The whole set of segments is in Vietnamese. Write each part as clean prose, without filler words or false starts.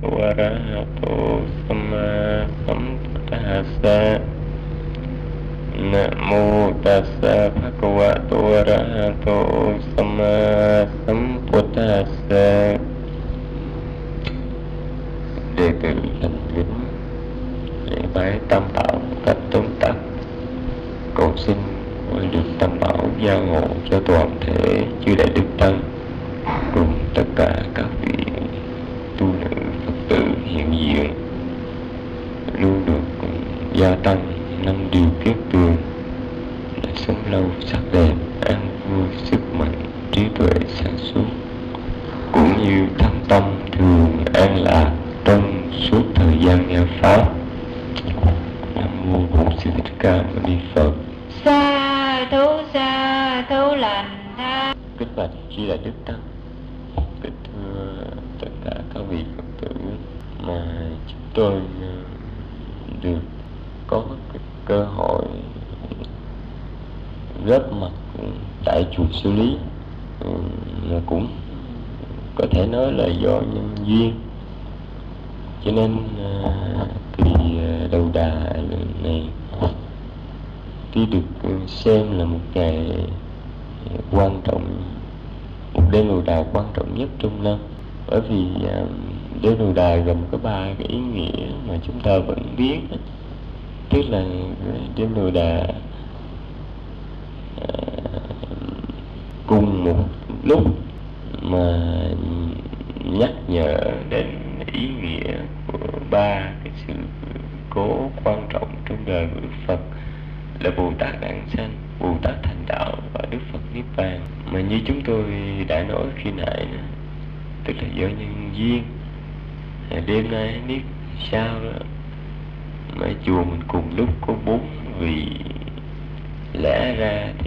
arahato samma sambuddhassa. Namo tassa bhagavato arahato samma sambuddhassa. Đệ tử thành kính lễ bái tam bảo cách tóm tắt, cầu xin được tam bảo gia hộ cho toàn thể chư đại đức tăng cùng tất cả các vị tu nữ Phật tử hiện diện luôn được gia tăng năm điều kiết tường để sống lâu sắc đẹp, an vui, sức mạnh, trí tuệ sáng suốt, cũng như thân tâm thường an lạc trong suốt thời gian nghe pháp. Nam mô Bổn Sư Thích Ca Mâu Ni Phật. Sa thú lành tha. Kính bạch chư đại đức tăng, kính thưa tất cả các vị Phật tử mà chúng tôi được có cơ hội góp mặt tại chùa Sư Lý, mà cũng có thể nói là do nhân duyên, cho nên kỳ đầu đà này tuy được xem là một ngày quan trọng, một đêm đầu đà quan trọng nhất trong năm, bởi vì đêm đầu đà gồm có 3 cái ý nghĩa mà chúng ta vẫn biết, tức là đêm đầu đà cùng một lúc mà nhắc nhở đến ý nghĩa của 3 cái sự cố quan trọng trong đời của Đức Phật là Bồ Tát Đản Sanh, Bồ Tát Thành Đạo và Đức Phật Niết Bàn. Mà như chúng tôi đã nói khi nãy, tức là do nhân duyên, đêm nay biết sao đó mà chùa mình cùng lúc có 4 vị, lẽ ra thì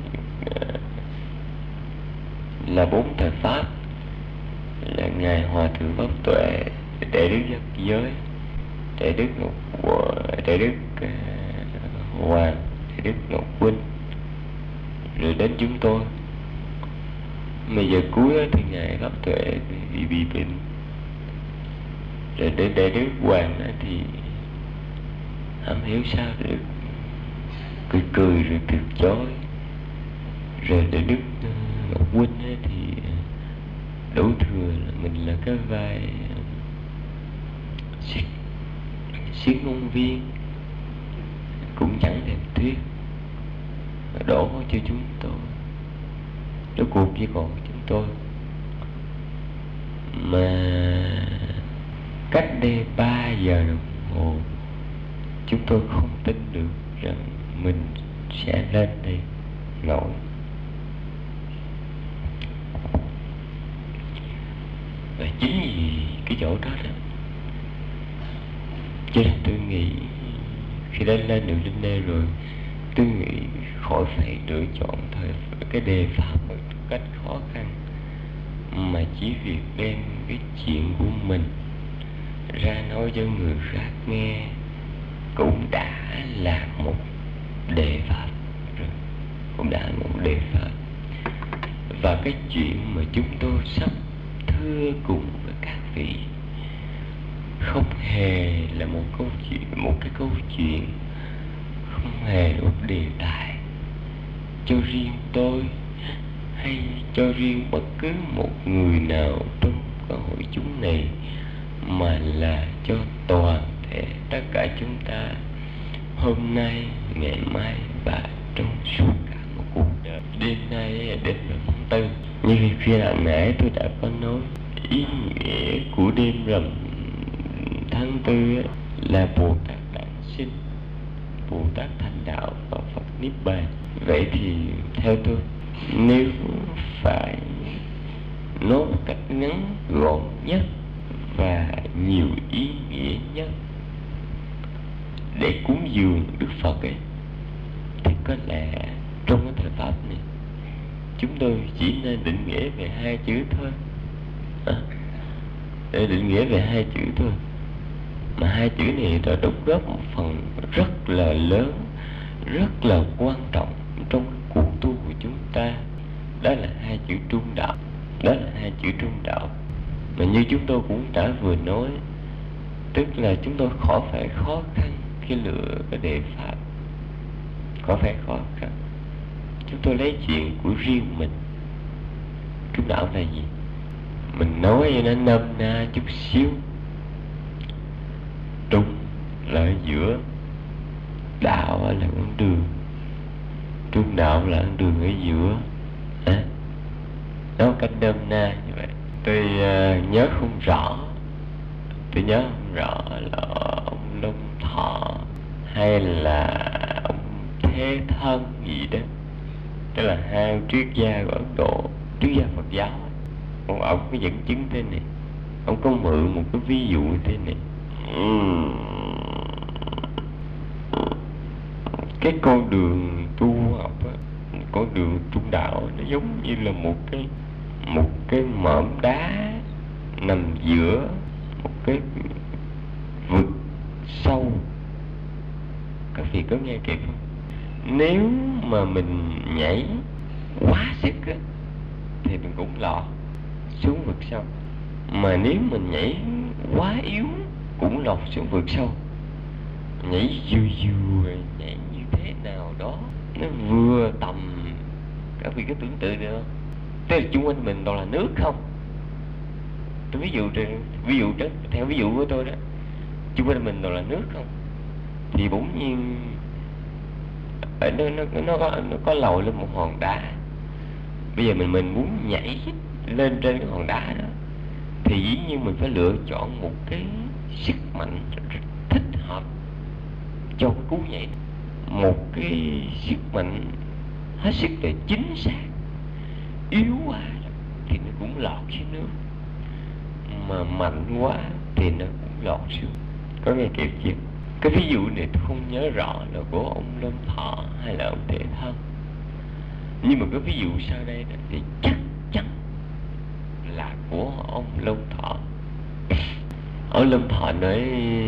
là 4 thời pháp, là ngài Hòa Thượng Pháp Tuệ, Đại Đức Giác Giới, Đại Đức Đại Đức Hoàng, Đại Đức Ngọc Huynh, rồi đến chúng tôi. Mà giờ cuối thì ngài Pháp Tuệ bị bệnh, rồi đến Đại Đức Hoàng thì không hiểu sao được cười rồi từ chối, rồi Đại Đức Ngọc Huynh thì đủ thừa là mình là cái vai siết ngôn viên, cũng chẳng thèm thuyết, đổ cho chúng tôi, rốt cuộc chỉ còn chúng tôi. Mà cách đây 3 giờ đồng hồ chúng tôi không tin được rằng mình sẽ lên đây nổi. Và chính vì cái chỗ đó đó, cho nên tôi nghĩ khi đã lên được lên đây rồi, tôi nghĩ khỏi phải lựa chọn thời cái đề pháp một cách khó khăn, mà chỉ việc đem cái chuyện của mình ra nói cho người khác nghe cũng đã là một đề pháp rồi, cũng đã là một đề pháp. Và cái chuyện mà chúng tôi sắp thưa cùng với các vị không hề là một câu chuyện, một cái câu chuyện, không hề là một đề tài cho riêng tôi hay cho riêng bất cứ một người nào trong cái hội chúng này, mà là cho toàn thể tất cả chúng ta hôm nay, ngày mai và trong suốt cả một cuộc đời. Đêm nay đêm rằm tháng 4, như khi nãy tôi đã có nói, ý nghĩa của đêm rằm tháng 4 là Bồ Tát Đản Sinh, Bồ Tát Thành Đạo và Phật Niết Bàn. Vậy thì theo tôi, nếu phải nói một cách ngắn gọn nhất và nhiều ý nghĩa nhất để cúng dường Đức Phật ấy, thì có lẽ trong cái thời pháp này chúng tôi chỉ nên định nghĩa về 2 chữ thôi, để định nghĩa về 2 chữ thôi. Mà 2 chữ này đã đóng góp một phần rất là lớn, rất là quan trọng trong cuộc tu của chúng ta. Đó là 2 chữ trung đạo. Đó là 2 chữ trung đạo. Mà như chúng tôi cũng đã vừa nói, tức là chúng tôi khỏi phải khó khăn khi lựa cái đề pháp, khỏi phải khó khăn. Chúng tôi lấy chuyện của riêng mình. Trung đạo là gì? Mình nói cho nó nôm na chút xíu. Trung là ở giữa, đạo là con đường, trung đạo là con đường ở giữa. Nói cách nôm na như vậy. Tôi nhớ không rõ là ông Long Thọ hay là ông Thế Thân gì đó, tức là hai triết gia của Ấn Độ, triết gia Phật giáo. Ông có dẫn chứng thế này, ông có mượn một cái ví dụ thế này. Cái con đường tu học á, con đường trung đạo, nó giống như là một cái mỏm đá nằm giữa một cái vực sâu. Các vị có nghe kịp không? Nếu mà mình nhảy quá sức á, thì mình cũng lọt xuống vực sâu. Mà nếu mình nhảy quá yếu cũng lọt xuống vực sâu. Nhảy vừa nhảy như thế nào đó, nó vừa tầm. Các vị có tưởng tượng được không? Tức là xung quanh mình toàn là nước không. Tôi ví dụ theo ví dụ của tôi đó, xung quanh mình toàn là nước không, thì bỗng nhiên nó có lồi lên một hòn đá. Bây giờ mình muốn nhảy lên trên cái hòn đá đó, thì dĩ nhiên mình phải lựa chọn một cái sức mạnh thích hợp cho cái cú nhảy. Một cái sức mạnh hết sức là chính xác. Yếu quá thì nó cũng lọt xuống nước, mà mạnh quá thì nó cũng lọt xuống. Có nghe kịp chưa? Cái ví dụ này tôi không nhớ rõ là của ông Lâm Thọ hay là ông Thế Thân, nhưng mà cái ví dụ sau đây thì chắc chắn là của ông Lâm Thọ. Ông Lâm Thọ nói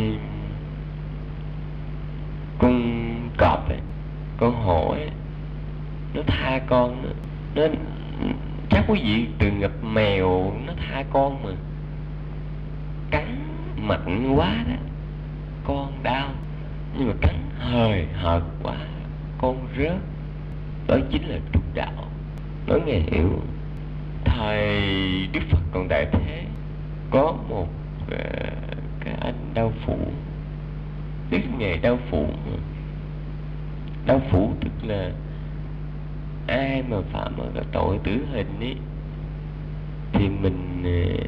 con cọp ấy, con hổ ấy, nó tha con nó chắc quý vị từng gặp mèo nó tha con mà cắn mạnh quá đó, con đau. Nhưng mà cắn hời hợt quá, con rớt. Đó chính là trục đạo. Nói nghe hiểu. Thời Đức Phật còn tại thế, có một cái anh đau phủ, biết nghề đau phủ. Đau phủ tức là ai mà phạm ở cái tội tử hình ấy, thì mình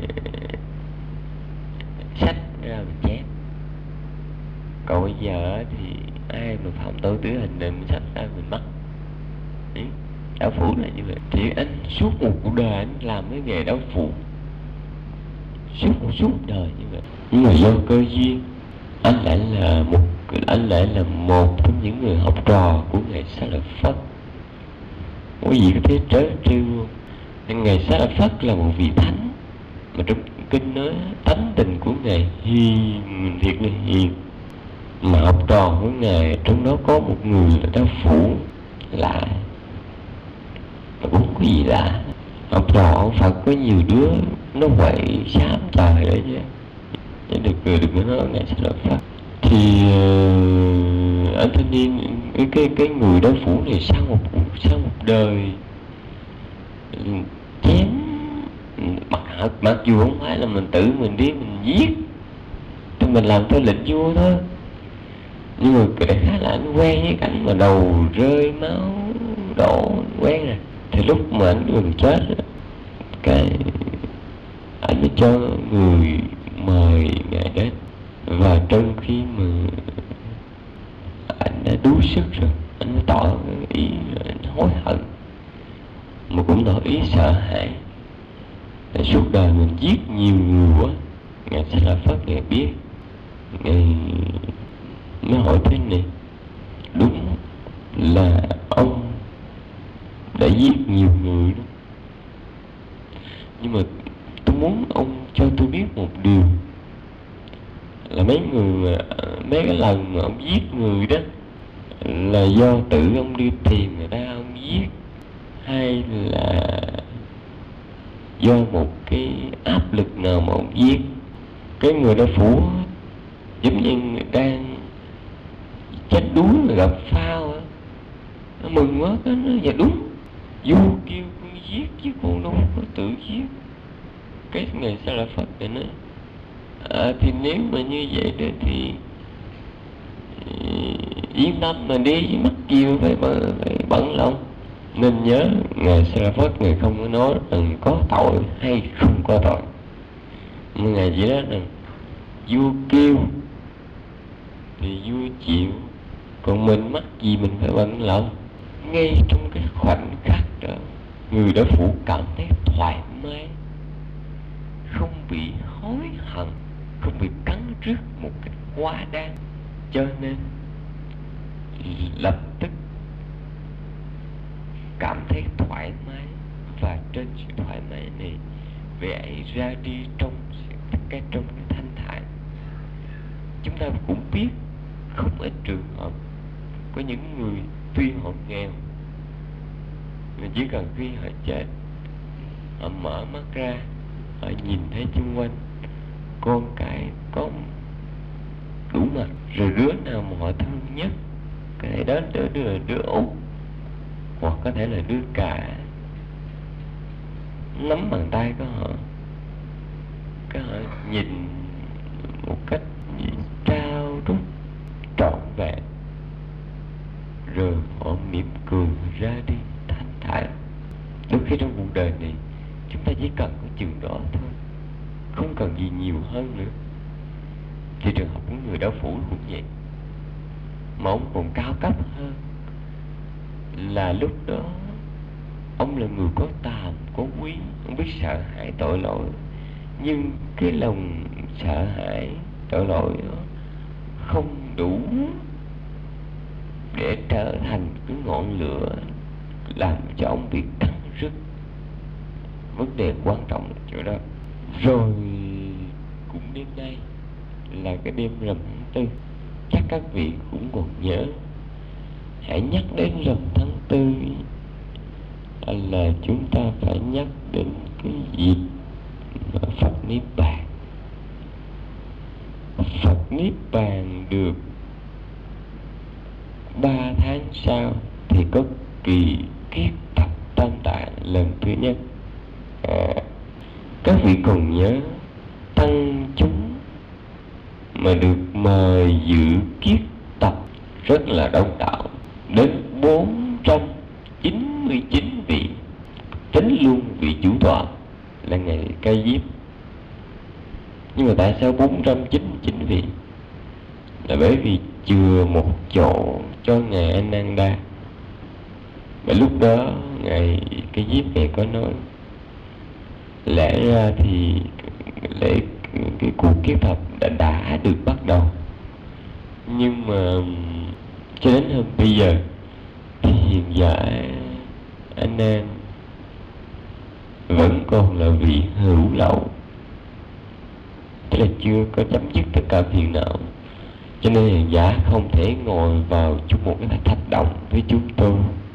xách ra mình chém. Còn bây giờ thì ai mà phạm tội tử hình thì mình xách ra mình bắt. Đau phủ là như vậy. Thì anh suốt một cuộc đời anh làm cái nghề đau phủ, suốt đời như vậy. Nhưng mà do cơ duyên, anh lại là một trong những người học trò của ngài Xá Lợi Phất. Quý vị có thấy trớ trêu không? Ngài Xá Lợi Phất là một vị thánh, mà trong kinh nói tánh tình của ngài hiền, thiệt là hiền. Mà học trò của ngài trong đó có một người là đau phủ lạ, mà cũng có gì lạ. Học trò ông Phật có nhiều đứa nó quậy xám trời đấy chứ, đừng có nói ngài Xá Lợi Phất. Thì anh thanh niên, cái người đau phủ này sau một đời chém, mặc dù không phải là mình tự mình đi mình giết, thì mình làm theo lệnh vua thôi. Nhưng mà cái đại khái là anh quen với cảnh mà đầu rơi máu đổ, quen rồi. Thì lúc mà anh gần chết, cái anh mới cho người mời ngài đến. Và trong khi mà anh đã đuối sức rồi, anh mới tỏ ý anh hối hận, mà cũng tỏ ý sợ hãi. Tại suốt đời mình giết nhiều người quá. Ngài Xá Lợi Phất ngài biết, ngài mới hỏi thế này: đúng là ông đã giết nhiều người đó, nhưng mà tôi muốn ông cho tôi biết một điều, là mấy cái lần mà ông giết người đó là do tự ông đi tìm người ta ông giết, hay là do một cái áp lực nào mà ông viết. Cái người đã phủ giống như người đang chết đuối mà gặp phao á, nó mừng quá, cái nó dạ đúng, vua kêu con giết chứ con đâu có tự giết. Cái ngày Sa La Phật này nói thì nếu mà như vậy đó thì yên tâm mà đi, mắc gì mà phải bận lòng. Nên nhớ ngài Sa La Phật, ngài không có nói rằng có tội hay không có tội, mà ngài chỉ nói rằng vua kêu thì vua chịu, còn mình mắc gì mình phải bận lòng. Ngay trong cái khoảnh khắc đó, người đã phụ cảm thấy thoải mái, không bị hối hận, không bị cắn rứt một cách quá đáng. Cho nên lập tức cảm thấy thoải mái, và trên sự thoải mái này vậy ra đi trong cái thanh thản. Chúng ta cũng biết không ít trường hợp có những người tuy họ nghèo, mà chỉ cần khi họ chết, họ mở mắt ra, họ nhìn thấy xung quanh con cái có đủ mặt, rồi đứa nào mà họ thương nhất, có thể đó đứa út, hoặc có thể là đứa cả, nắm bàn tay của họ, cái họ nhìn một cách trao rút trọn vẹn, rồi họ mỉm cười ra đi thanh thản. Đôi khi trong cuộc đời này chúng ta chỉ cần có chừng đó thôi, không cần gì nhiều hơn nữa. Thì trường hợp của người Đạo Phủ cũng vậy, mà ông còn cao cấp hơn là lúc đó ông là người có tàm có quý, ông biết sợ hãi tội lỗi, nhưng cái lòng sợ hãi tội lỗi đó không đủ để trở thành cái ngọn lửa làm cho ông bị cắn rứt. Vấn đề quan trọng là chỗ đó. Rồi cũng đêm nay là cái đêm rằm tháng tư, chắc các vị cũng còn nhớ. Hãy nhắc đến rằm tháng tư là chúng ta phải nhắc đến cái dịp Phật Niết Bàn. Phật Niết Bàn được 3 tháng sau thì có kỳ kiết thập tam tạng lần thứ nhất. Các vị còn nhớ tăng chúng mà được mời dự kiết tập rất là đông đảo, đến 499 vị, tính luôn vị chủ tọa là ngài Ca Diếp. Nhưng mà tại sao 499 vị? Là bởi vì chừa một chỗ cho ngài Ananda. Và lúc đó ngài Ca Diếp này có nói lẽ ra thì lễ cái cuộc kiết thập đã được bắt đầu, nhưng mà cho đến hôm bây giờ thì hiện giả anh em vẫn còn là vị hữu lậu, tức là chưa có chấm dứt tất cả phiền não. Cho nên hiện giả không thể ngồi vào chung một cái thạch động với chúng tôi.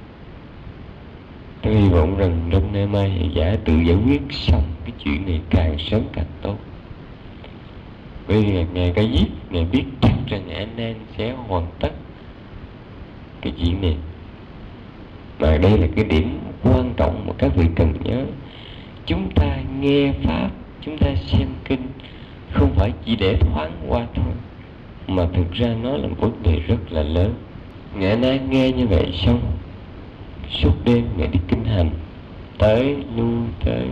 Tôi hy vọng rằng trong ngày mai hiện giả tự giải quyết xong cái chuyện này càng sớm càng tốt. Bởi vì ngài Ca Diếp, ngài biết chắc rằng ngài An Nan sẽ hoàn tất cái chuyện này. Và đây là cái điểm quan trọng mà các vị cần nhớ. Chúng ta nghe Pháp, chúng ta xem kinh không phải chỉ để thoáng qua thôi, mà thực ra nó là một vấn đề rất là lớn. Ngài An Nan nghe như vậy xong, suốt đêm ngài đi kinh hành, tới lui,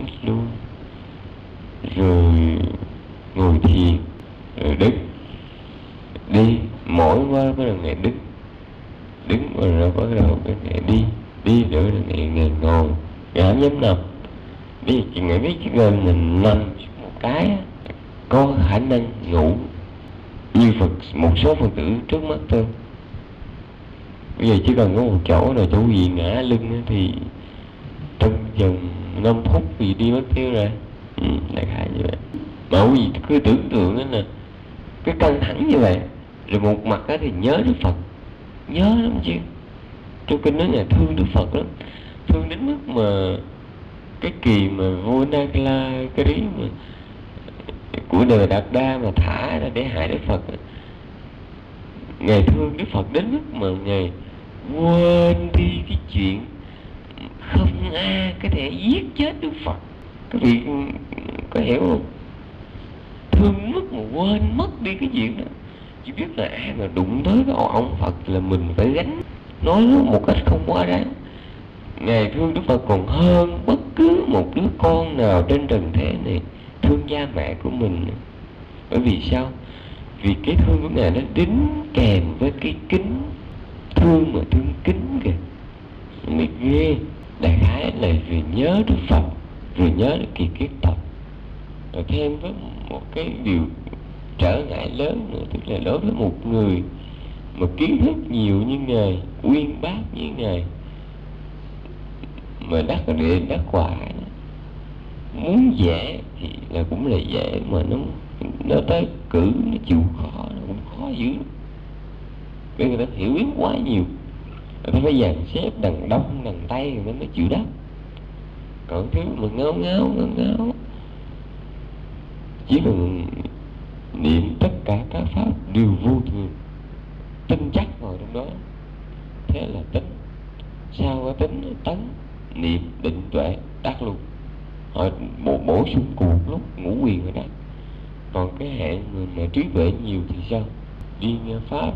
rồi ngồi thiền, rồi đứng, đi, mỗi qua bắt đầu ngài đứng rồi bắt đầu ngài đi nữa rồi ngài ngồi, ngài không dám nằm. Bây giờ ngài biết chỉ cần mình nằm một cái có khả năng ngủ như một số Phật tử trước mắt thôi. Bây giờ chỉ cần có một chỗ rồi chỗ gì ngã lưng thì trong vòng 5 phút thì đi mất tiêu rồi. Đại khái như vậy. Mà quý vị cứ tưởng tượng đó là cái căng thẳng như vậy, rồi một mặt đó thì nhớ Đức Phật, nhớ lắm chứ. Trong kinh nói là thương Đức Phật lắm, thương đến mức mà cái kỳ mà vua Nagala cái đấy mà của Đề Đạt Đa mà thả ra để hại Đức Phật, Ngài thương Đức Phật đến mức mà Ngài quên đi cái chuyện không ai có thể giết chết Đức Phật. Các vị có hiểu không? Thương mức mà quên mất đi cái chuyện đó. Chỉ biết là ai mà đụng tới cái ông Phật là mình phải gánh, nói một cách không quá đáng. Ngài thương Đức Phật còn hơn bất cứ một đứa con nào trên trần thế này thương cha mẹ của mình. Bởi vì sao? Vì cái thương của Ngài nó đính kèm với cái kính. Thương mà thương kính kìa, mới ghê. Đại khái là vì nhớ Đức Phật, rồi nhớ được kỳ kiếp tập, rồi thêm với một cái điều trở ngại lớn nữa, tức là đối với một người mà kiến thức nhiều như Ngài, uyên bác như Ngài, mà đắc địa đắc quả, muốn dễ thì là cũng là dễ, mà nó tới cử nó chịu khó nó cũng khó dữ. Bởi người ta hiểu biết quá nhiều, người ta phải dàn xếp đằng đông đằng tây rồi mới chịu đắc. Còn thứ mà ngáo chỉ cần niệm tất cả các pháp đều vô thường, tin chắc vào trong đó, thế là tính. Sao có tính? Tấn niệm định tuệ đắc luôn. Họ bổ sung cùng lúc ngũ quyền rồi đó. Còn cái hạng người mà trí tuệ nhiều thì sao? Đi nghe pháp,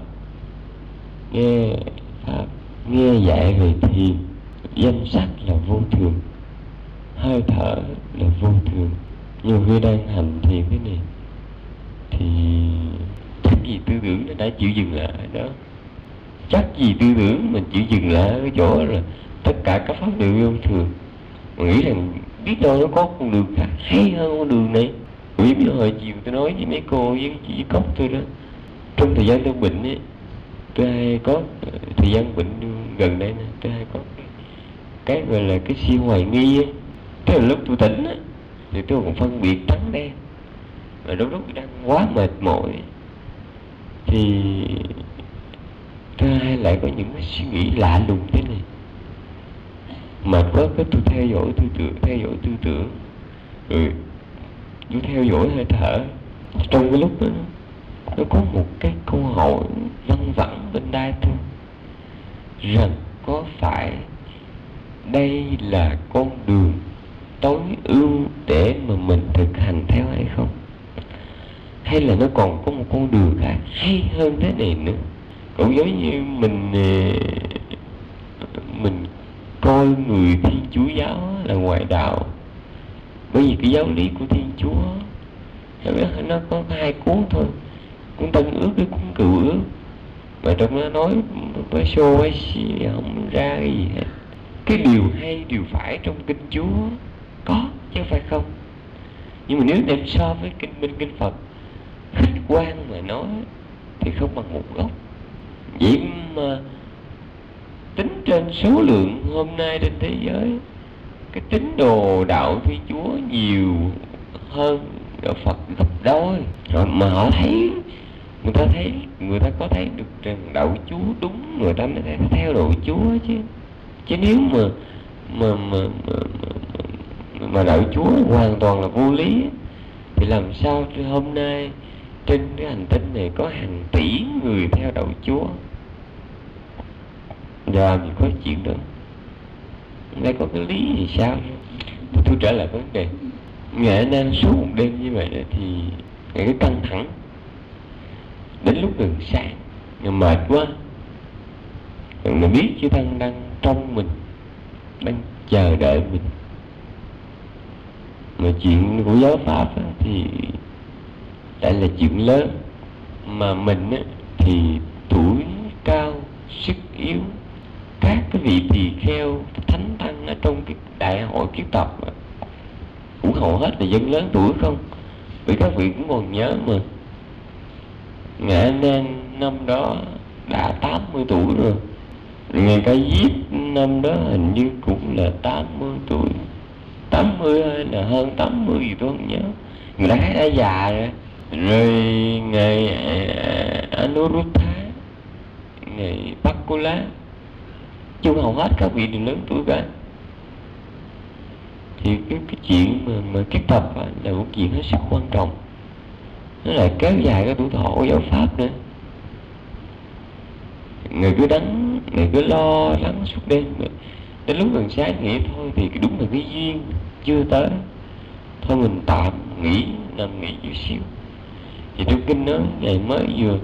nghe dạy về thiền, danh sắc là vô thường, hơi thở là vô thường. Nhiều khi đang hành thiền thế này thì chắc gì tư tưởng nó đã chịu dừng lại đó. Chắc gì tư tưởng mình chịu dừng lại ở cái chỗ là tất cả các pháp đều vô thường. Mình nghĩ rằng biết đâu nó có con đường khác hay hơn con đường này. Vì bây giờ hồi chiều tôi nói với mấy cô với chị Cốc tôi đó, trong thời gian tôi bệnh ấy, tôi hay có thời gian bệnh gần đây nè, tôi hay có cái gọi là cái siêu hoài nghi ấy. Tức là lúc tôi tỉnh á thì tôi còn phân biệt trắng đen, mà lúc tôi đang quá mệt mỏi thì tôi hay lại có những cái suy nghĩ lạ lùng thế này. Mệt quá cái tôi theo dõi tư tưởng, rồi tôi theo dõi hơi thở. Trong cái lúc đó nó có một cái câu hỏi văng vẳng bên tai tôi rằng có phải đây là con đường tối ưu để mà mình thực hành theo hay không, hay là nó còn có một con đường khác hay hơn thế này nữa. Cũng giống như mình coi người Thiên Chúa giáo là ngoại đạo, bởi vì cái giáo lý của Thiên Chúa nó có hai cuốn thôi, cuốn Tân Ước với cuốn Cựu Ước, mà trong đó nói với xô với xì không ra cái gì hết. Cái điều hay điều phải trong kinh Chúa có chứ phải không, nhưng mà nếu đem so với kinh Minh kinh Phật khách quan mà nói thì không bằng một gốc. Vậy mà tính trên số lượng hôm nay trên thế giới, cái tín đồ đạo Thiên Chúa nhiều hơn đạo Phật gấp đôi. Rồi mà họ thấy, người ta có thấy được rằng đạo Chúa đúng, người ta mới theo đạo Chúa chứ. Chứ nếu mà đạo Chúa hoàn toàn là vô lý thì làm sao hôm nay trên cái hành tinh này có hàng tỷ người theo đạo Chúa? Giờ mình có chuyện đó, đây có cái lý gì sao? Tôi trở lại vấn đề. Ngài đang suốt một đêm như vậy đó, thì cái căng thẳng đến lúc gần sáng, nhưng mệt quá, mình biết chư Tăng đang trong mình, đang chờ đợi mình. Mà chuyện của giáo pháp á, thì lại là chuyện lớn, mà mình á, thì tuổi cao sức yếu. Các cái vị tỳ kheo thánh tăng ở trong cái đại hội kiết tập cũng hầu hết là dân lớn tuổi không, vì các vị cũng còn nhớ mà Ngài A Nan năm đó đã 80 tuổi rồi, Ngài Ca Diếp năm đó hình như cũng là 80 tuổi, 80 hay là hơn 80 gì tôi không nhớ. Người đã già rồi. Rồi Ngài Anuruddha, Ngài Pakula, chung hầu hết các vị đều lớn tuổi cả. Thì cái chuyện mà kiết tập là một chuyện hết sức quan trọng. Nó lại kéo dài cái tuổi thọ của giáo pháp nữa. Người cứ lo lắng suốt đêm, đến lúc gần sáng nghĩ thôi thì đúng là cái duyên chưa tới, thôi mình tạm nghỉ, nằm nghỉ chút xíu. Thì trong kinh nói ngày mới vừa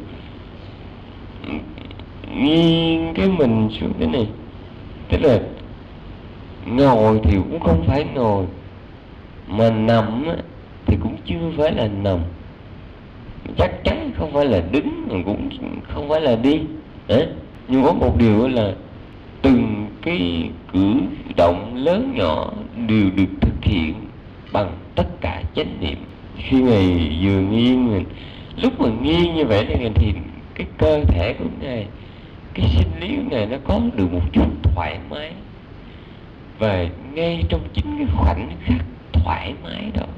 nghiêng cái mình xuống thế này, tức là ngồi thì cũng không phải ngồi, mà nằm thì cũng chưa phải là nằm, chắc chắn không phải là đứng, mà cũng không phải là đi. Nhưng có một điều là từng cái cử động lớn nhỏ đều được thực hiện bằng tất cả chánh niệm. Khi Ngài vừa nghiêng mình, lúc mà nghiêng như vậy thì cái cơ thể của Ngài, cái sinh lý của Ngài nó có được một chút thoải mái. Và ngay trong chính cái khoảnh khắc thoải mái đó,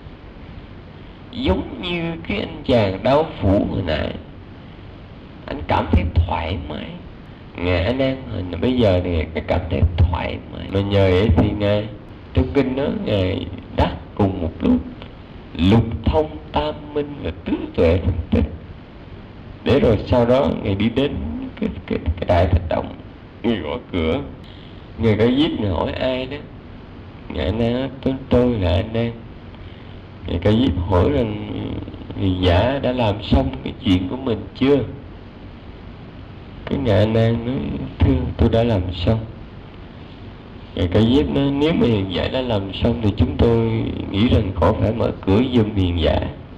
giống như cái anh chàng đau phủ hồi nãy, anh cảm thấy thoải mái. Ngài A Nan bây giờ thì Ngài cảm thấy thoải mái. Mà nhờ vậy thì Ngài trong kinh nói Ngài đắc cùng một lúc lục thông tam minh và tứ tuệ phân tích, để rồi sau đó Ngài đi đến cái đại thạch động. Ngài gõ cửa, Ngài Ca Diếp Ngài hỏi ai đó. Ngài A Nan nói tôi là A Nan. Ngài Ca Diếp hỏi rằng người giả đã làm xong cái chuyện của mình chưa? Cái Ngài A Nan nói thưa tôi đã làm xong. Ngài Ca Diếp nói nếu mà hiền giả đã làm xong thì chúng tôi nghĩ rằng khỏi phải mở cửa giùm hiền giả.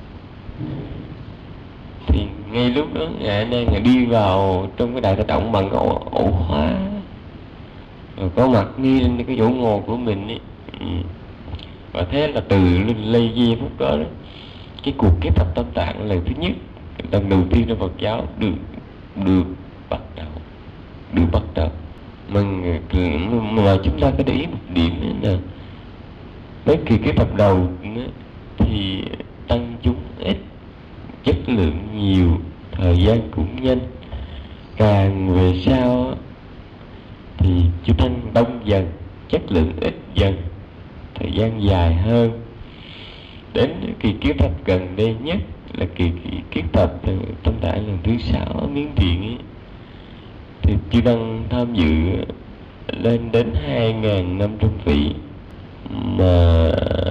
Thì ngay lúc đó Ngài A Nan Ngài đi vào trong cái đại thạch động bằng cái ổ khóa, rồi có mặt nghi lên cái chỗ ngồi của mình ấy. Và thế là từ lây di phút đó, cái cuộc kết tập tâm tạng lần thứ nhất, lần đầu tiên trong Phật giáo được bắt đầu. Mà chúng ta có để ý một điểm là mấy kỳ kết tập đầu thì tăng chúng ít, chất lượng nhiều, thời gian cũng nhanh. Càng về sau thì chúng tăng đông dần, chất lượng ít dần, thời gian dài hơn. Đến kỳ kiết tập gần đây nhất là kỳ kiết tập tâm tạng lần thứ 6 ở Miến Điện ấy, thì chư tăng tham dự lên đến 2.500 vị, mà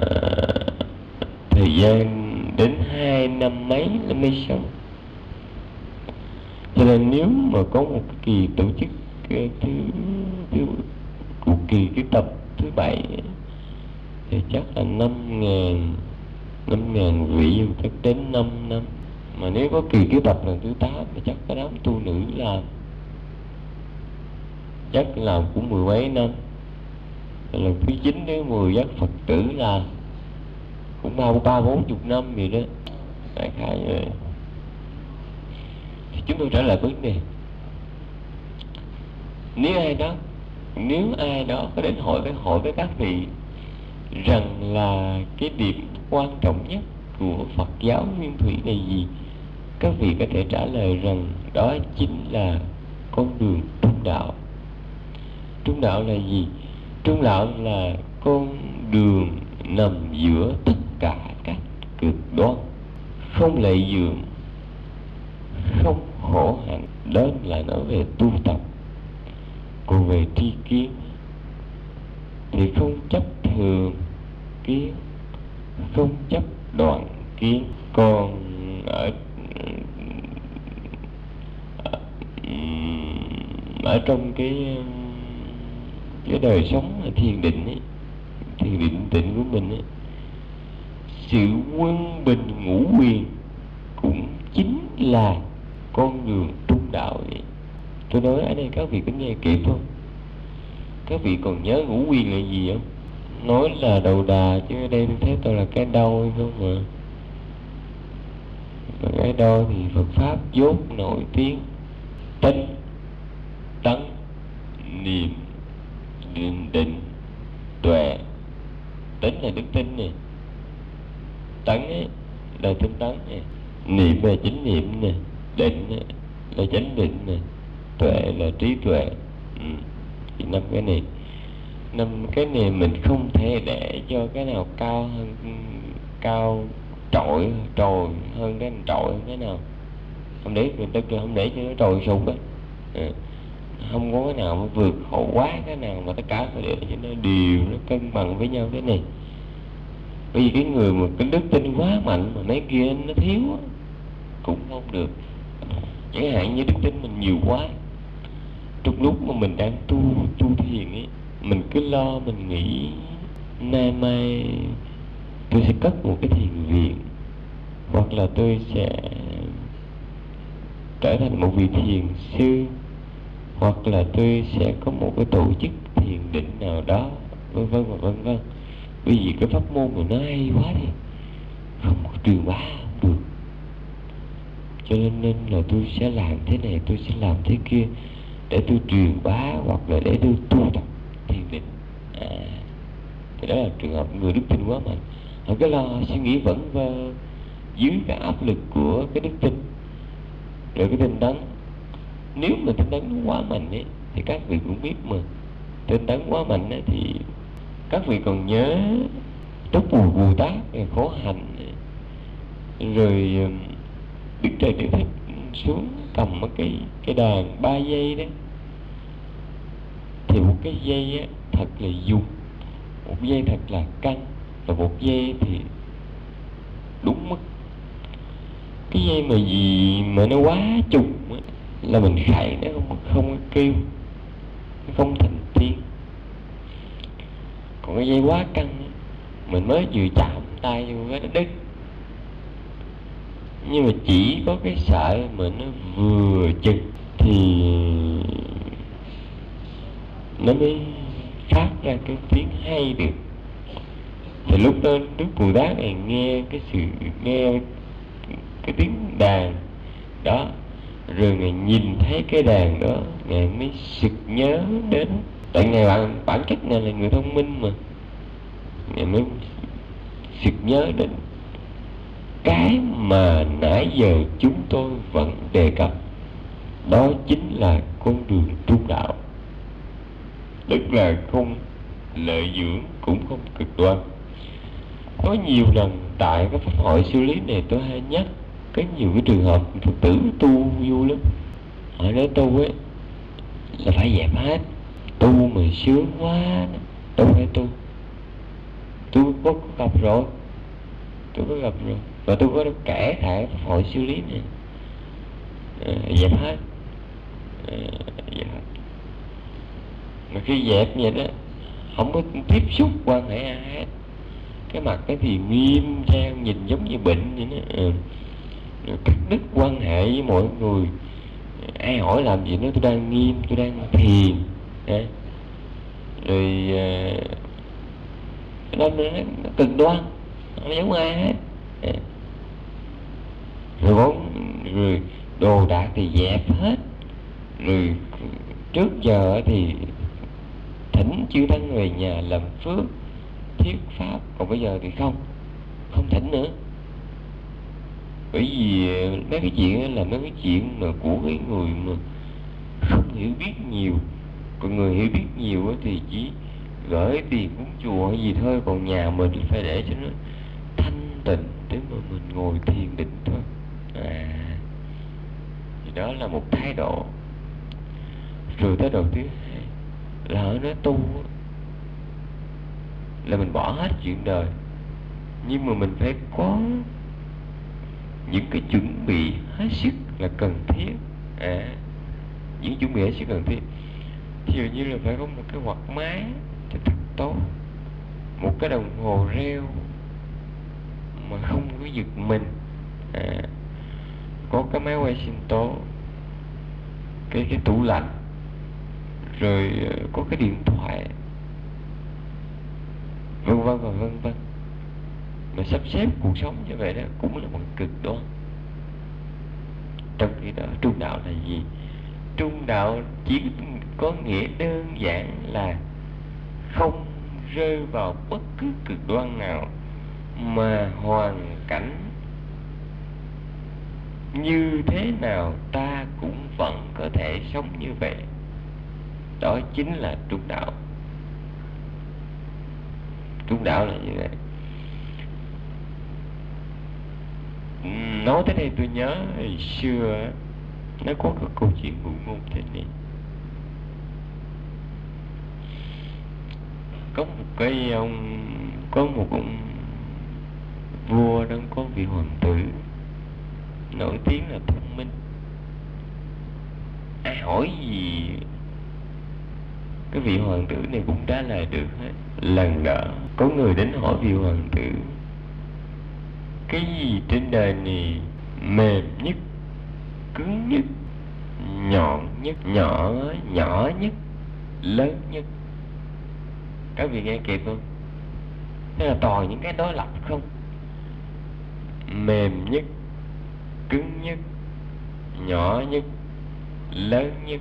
thời gian đến 2 năm mấy nó mới xong. Cho nên nếu mà có một cái kỳ tổ chức cuộc kỳ kiết tập thứ 7 thì chắc là 5.000 vị, chắc đến 5 năm. Mà nếu có kỳ kiết tập lần thứ 8 thì chắc cái đám tu nữ làm chắc làm cũng 10 mấy năm. Lần thứ 9 đến 10 giác Phật tử làm cũng 30-40 năm gì đó, đại khái rồi. Thì chúng tôi trở lại vấn đề, nếu ai đó có đến hỏi với các vị rằng là cái điểm quan trọng nhất của Phật giáo Nguyên Thủy là gì, các vị có thể trả lời rằng đó chính là con đường trung đạo. Trung đạo là gì? Trung đạo là con đường nằm giữa tất cả các cực đoan, không lệ dường, không khổ hạnh. Đó là nói về tu tập. Còn về tri kiến thì không chấp thường kiến, không chấp đoạn kiến. Còn ở trong cái đời sống thiền định ấy, thiền định tịnh của mình ấy, sự quân bình ngũ quyền cũng chính là con đường trung đạo ấy. Tôi nói ở đây các vị có nghe kịp không? Các vị còn nhớ ngũ quyền là gì không? Nói là đầu đà chứ ở đây tôi thấy tôi là cái đau hay không mà. Và cái đau thì Phật Pháp dốt nổi tiếng: tinh, tấn, niệm, định, tuệ. Tính là đức tin nè, tấn ấy là tinh tấn nè, niệm là chánh niệm nè, định là chánh định nè, tuệ là trí tuệ. Thì 5 cái này năm cái này mình không thể để cho cái nào cao hơn, cao trội hơn cái trội hơn cái nào, không để người ta không để cho nó trồi sụp á. Không có cái nào mà vượt hậu quá cái nào, mà tất cả phải để cho nó đều, nó cân bằng với nhau. Cái này bởi vì cái người mà cái đức tin quá mạnh mà mấy kia nó thiếu á, cũng không được. Chẳng hạn như đức tin mình nhiều quá, trong lúc mà mình đang tu thiền ấy, mình cứ lo, mình nghĩ nay mai tôi sẽ cất một cái thiền viện, hoặc là tôi sẽ trở thành một vị thiền sư, hoặc là tôi sẽ có một cái tổ chức thiền định nào đó, vân vân và vân vân. Bởi vì cái pháp môn của nó hay quá thì không có truyền bá không được, cho nên là tôi sẽ làm thế này, tôi sẽ làm thế kia để tôi truyền bá, hoặc là để tôi tu tập thiền định. Thì đó là trường hợp người đức tin quá mạnh, họ cứ lo suy nghĩ vẩn vơ dưới cái áp lực của cái đức tin, rồi cái tinh tấn. Nếu mà tinh tấn quá mạnh ấy, thì các vị cũng biết mà, tinh tấn quá mạnh ấy, thì các vị còn nhớ Đức Bồ Tát khổ hạnh, rồi Đức Trời Tử Thích xuống cầm cái đàn 3 giây đấy, thì một cái dây á, thật là dùng, một dây thật là căng, và một dây thì đúng mức. Cái dây mà gì mà nó quá trùng á, là mình khải nó không kêu, nó không thành tiếng. Còn cái dây quá căng á, mình mới vừa chạm tay vô cái nó đứt. Nhưng mà chỉ có cái sợi mà nó vừa chừng thì nó mới phát ra cái tiếng hay được. Thì lúc đó Đức Bồ Tát này nghe cái tiếng đàn đó, rồi Ngài nhìn thấy cái đàn đó, Ngài mới sực nhớ đến, tại Ngài bản chất Ngài là người thông minh mà, Ngài mới sực nhớ đến cái mà nãy giờ chúng tôi vẫn đề cập, đó chính là con đường trung đạo, tức là không lợi dưỡng cũng không cực đoan. Có nhiều lần tại cái pháp hội siêu lý này tôi hay nhắc nhiều cái trường hợp Phật tử tu vui lắm. Họ nói tu ấy là phải dẹp hết, tu mà sướng quá đâu phải tu. Tôi có gặp rồi, và tôi có kể tại pháp hội siêu lý này, dẹp hết. Mà khi dẹp vậy đó, không có tiếp xúc quan hệ ai hết, cái mặt cái thì nghiêm trang, nhìn giống như bệnh vậy đó. Cắt đứt quan hệ với mọi người, ai hỏi làm gì nói tôi đang nghiêm, tôi đang thiền. Rồi nó cực đoan, không giống ai hết. Rồi đồ đạc thì dẹp hết, rồi trước giờ thì thỉnh chư tăng về nhà làm phước thuyết pháp, còn bây giờ thì không thỉnh nữa. Bởi vì mấy cái chuyện đó là mấy cái chuyện mà của cái người mà không hiểu biết nhiều. Còn người hiểu biết nhiều thì chỉ gửi tiền cúng chùa hay gì thôi, còn nhà mình phải để cho nó thanh tịnh để mà mình ngồi thiền định thôi. Thì đó là một thái độ. Rồi thái độ thứ hai là họ nói tu là mình bỏ hết chuyện đời, nhưng mà mình phải có những cái chuẩn bị hết sức là cần thiết. Những chuẩn bị hết sức cần thiết thì như là phải có một cái quạt máy cho thật tốt, một cái đồng hồ reo mà không có giật mình, có cái máy quay sinh tố, cái tủ lạnh, rồi có cái điện thoại, vân vân và vân vân. Mà sắp xếp cuộc sống như vậy đó cũng là một cực đoan. Trong khi đó trung đạo là gì? Trung đạo chỉ có nghĩa đơn giản là không rơi vào bất cứ cực đoan nào, mà hoàn cảnh như thế nào ta cũng vẫn có thể sống như vậy. Đó chính là trung đạo. Trung đạo là như vậy. Nói tới đây tôi nhớ hồi xưa nó có cái câu chuyện ngụ ngôn thế này. Có một ông vua đang có vị hoàng tử nổi tiếng là thông minh, ai hỏi gì cái vị hoàng tử này cũng trả lời được hết. Lần đó có người đến hỏi vị hoàng tử: cái gì trên đời này mềm nhất, cứng nhất, nhọn nhất, nhỏ nhất, lớn nhất? Các vị nghe kịp không? Thế là toàn những cái đối lập không? Mềm nhất, cứng nhất, nhỏ nhất, lớn nhất,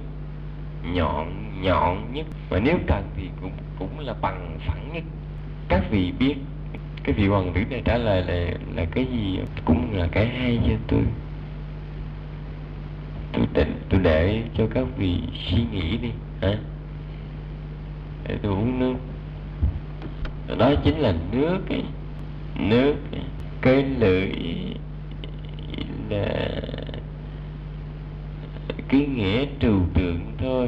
nhọn nhất, mà nếu cần thì cũng là bằng phẳng nhất. Các vị biết cái vị hoàng tử này trả lời là cái gì? Cũng là cái hay cho tôi để cho các vị suy nghĩ đi hả? Để tôi uống nước. Đó chính là nước ấy. Nước ấy. Cái lưỡi là cái nghĩa trừu tượng thôi.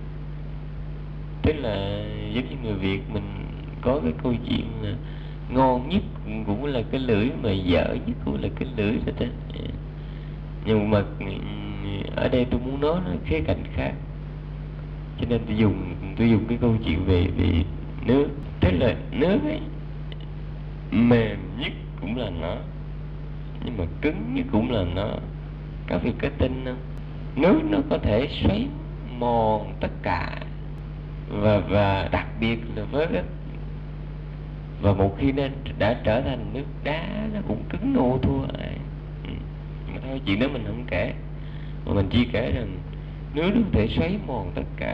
Tức là giống như người Việt mình có cái câu chuyện là ngon nhất cũng là cái lưỡi, mà dở nhất cũng là cái lưỡi đó đó. Nhưng mà ở đây tôi muốn nói nó khía cạnh khác, cho nên tôi dùng cái câu chuyện về nước. Tức là nước ấy mềm nhất cũng là nó, nhưng mà cứng nhất cũng là nó. Các vị có tin không? Nước nó có thể xoáy mòn tất cả, và đặc biệt là với đất. Và một khi nó đã trở thành nước đá, nó cũng cứng nô thua ai. Mà thôi chuyện đó mình không kể, mà mình chỉ kể rằng nước nó có thể xoáy mòn tất cả.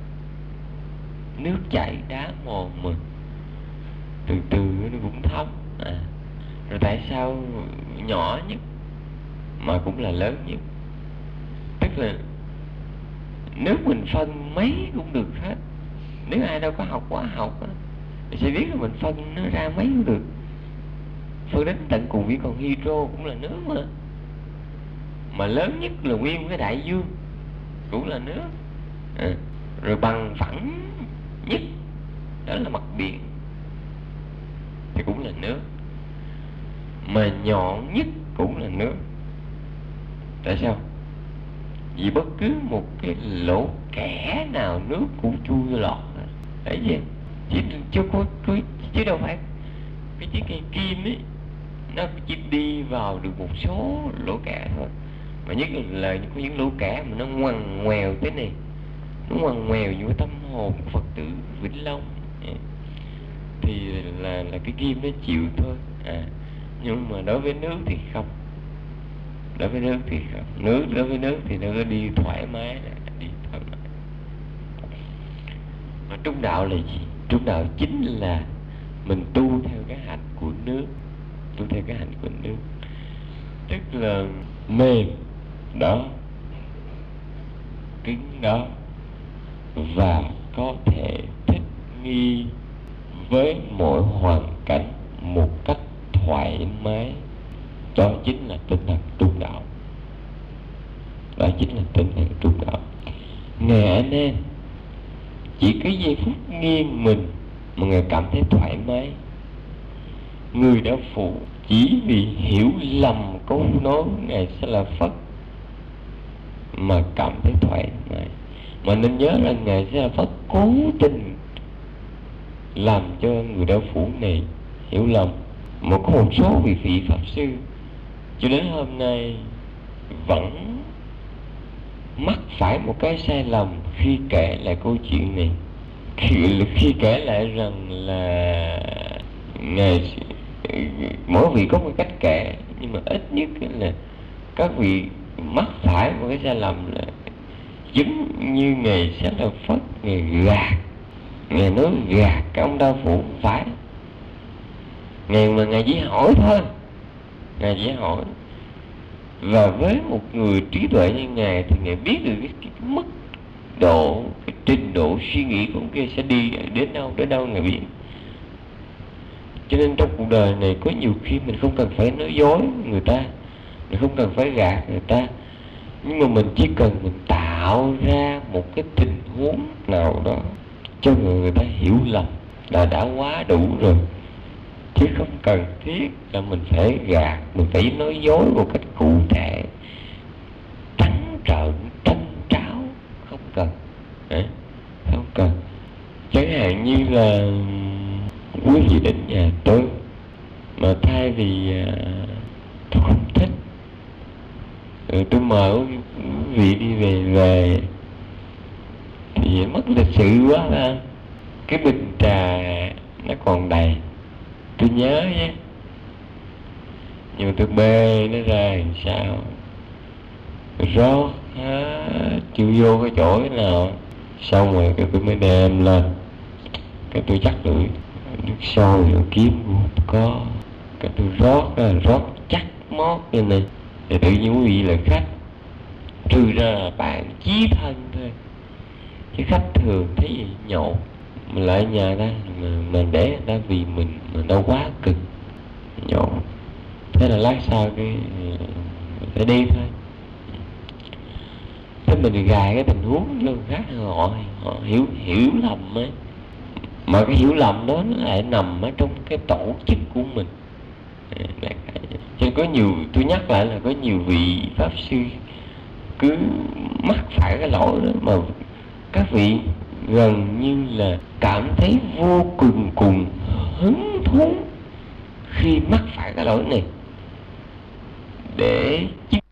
Nước chảy đá mòn mà từ từ nó cũng thấm. Rồi tại sao nhỏ nhất mà cũng là lớn nhất? Tức là nước mình phân mấy cũng được hết. Nếu ai đâu có học hóa học thì sẽ biết là mình phân nó ra mấy cũng được. Phân đến tận cùng vì còn hydro cũng là nước mà lớn nhất là nguyên cái đại dương cũng là nước. Rồi bằng phẳng nhất đó là mặt biển thì cũng là nước, mà nhọn nhất cũng là nước. Tại sao? Vì bất cứ một cái lỗ kẽ nào nước cũng chui lọt. Đấy chứ chứ đâu phải cái chiếc cây kim ấy nó chỉ đi vào được một số lỗ kẽ thôi, mà nhất là có những lỗ kẽ mà nó ngoằn ngoèo thế này, nó ngoằn ngoèo như tâm hồn của Phật tử Vĩnh Long thì là cái kim nó chịu thôi. Nhưng mà đối với nước thì không. Đối với nước thì không. Đối với nước thì nó có đi thoải mái. Mà trung đạo là gì? Trung đạo chính là mình tu theo cái hạnh của nước. Tu theo cái hạnh của nước, tức là mềm đó, cứng đó, và có thể thích nghi với mọi hoàn cảnh một cách thoải mái. Đó chính là tinh thần trung đạo. Đó chính là tinh thần trung đạo. Ngài anh em chỉ cái giây phút nghiêng mình mà Ngài cảm thấy thoải mái. Người đã phụ chỉ vì hiểu lầm câu nói Ngài sẽ là Phật mà cảm thấy thoải mái. Mà nên nhớ là Ngài sẽ là Phật cố tình làm cho người đạo phụ này hiểu lầm. Mà có một số vị Pháp sư cho đến hôm nay vẫn mắc phải một cái sai lầm khi kể lại câu chuyện này. Khi kể lại rằng là Ngài, mỗi vị có một cách kể, nhưng mà ít nhất là các vị mắc phải một cái sai lầm là giống như Ngài sẽ là Phật, Ngài gạt, Ngài nói gạt cái ông đau phụ. Không phải. Ngài chỉ hỏi thôi. Ngài chỉ hỏi. Và với một người trí tuệ như Ngài thì Ngài biết được cái mức độ, cái trình độ suy nghĩ của ông kia sẽ đi đến đâu Ngài biết. Cho nên trong cuộc đời này có nhiều khi mình không cần phải nói dối người ta, mình không cần phải gạt người ta, nhưng mà mình chỉ cần mình tạo ra một cái tình huống nào đó cho người ta hiểu lầm là đã quá đủ rồi, chứ không cần thiết là mình phải gạt, mình phải nói dối một cách cụ thể, trắng trợn, tranh tráo, không cần, không cần. Chẳng hạn như là quý vị đến nhà tôi mà thay vì tôi không thích, tôi mời quý vị đi về thì mất lịch sự quá ha. Cái bình trà nó còn đầy, tôi nhớ nhé, nhưng mà tôi bê nó ra làm sao rót chưa vô cái chỗ nào, xong rồi cái tôi mới đem lên, cái tôi chắc lưỡi nước sôi rồi kiếm có, cái tôi rót chắc mót như này, thì tự nhiên quý vị là khách, trừ ra là bạn chí thân thôi, chứ khách thường thấy gì nhộn. Mình lại nhà ta mà để người ta vì mình mà nó quá cực nhộn, thế là lát sau cái phải đi thôi. Thế mình gài cái tình huống cho người khác, họ hiểu lầm ấy, mà cái hiểu lầm đó nó lại nằm ở trong cái tổ chức của mình. Cho nên có nhiều, tôi nhắc lại là có nhiều vị pháp sư cứ mắc phải cái lỗi đó, mà các vị gần như là cảm thấy vô cùng hứng thú khi mắc phải cái lỗi này, để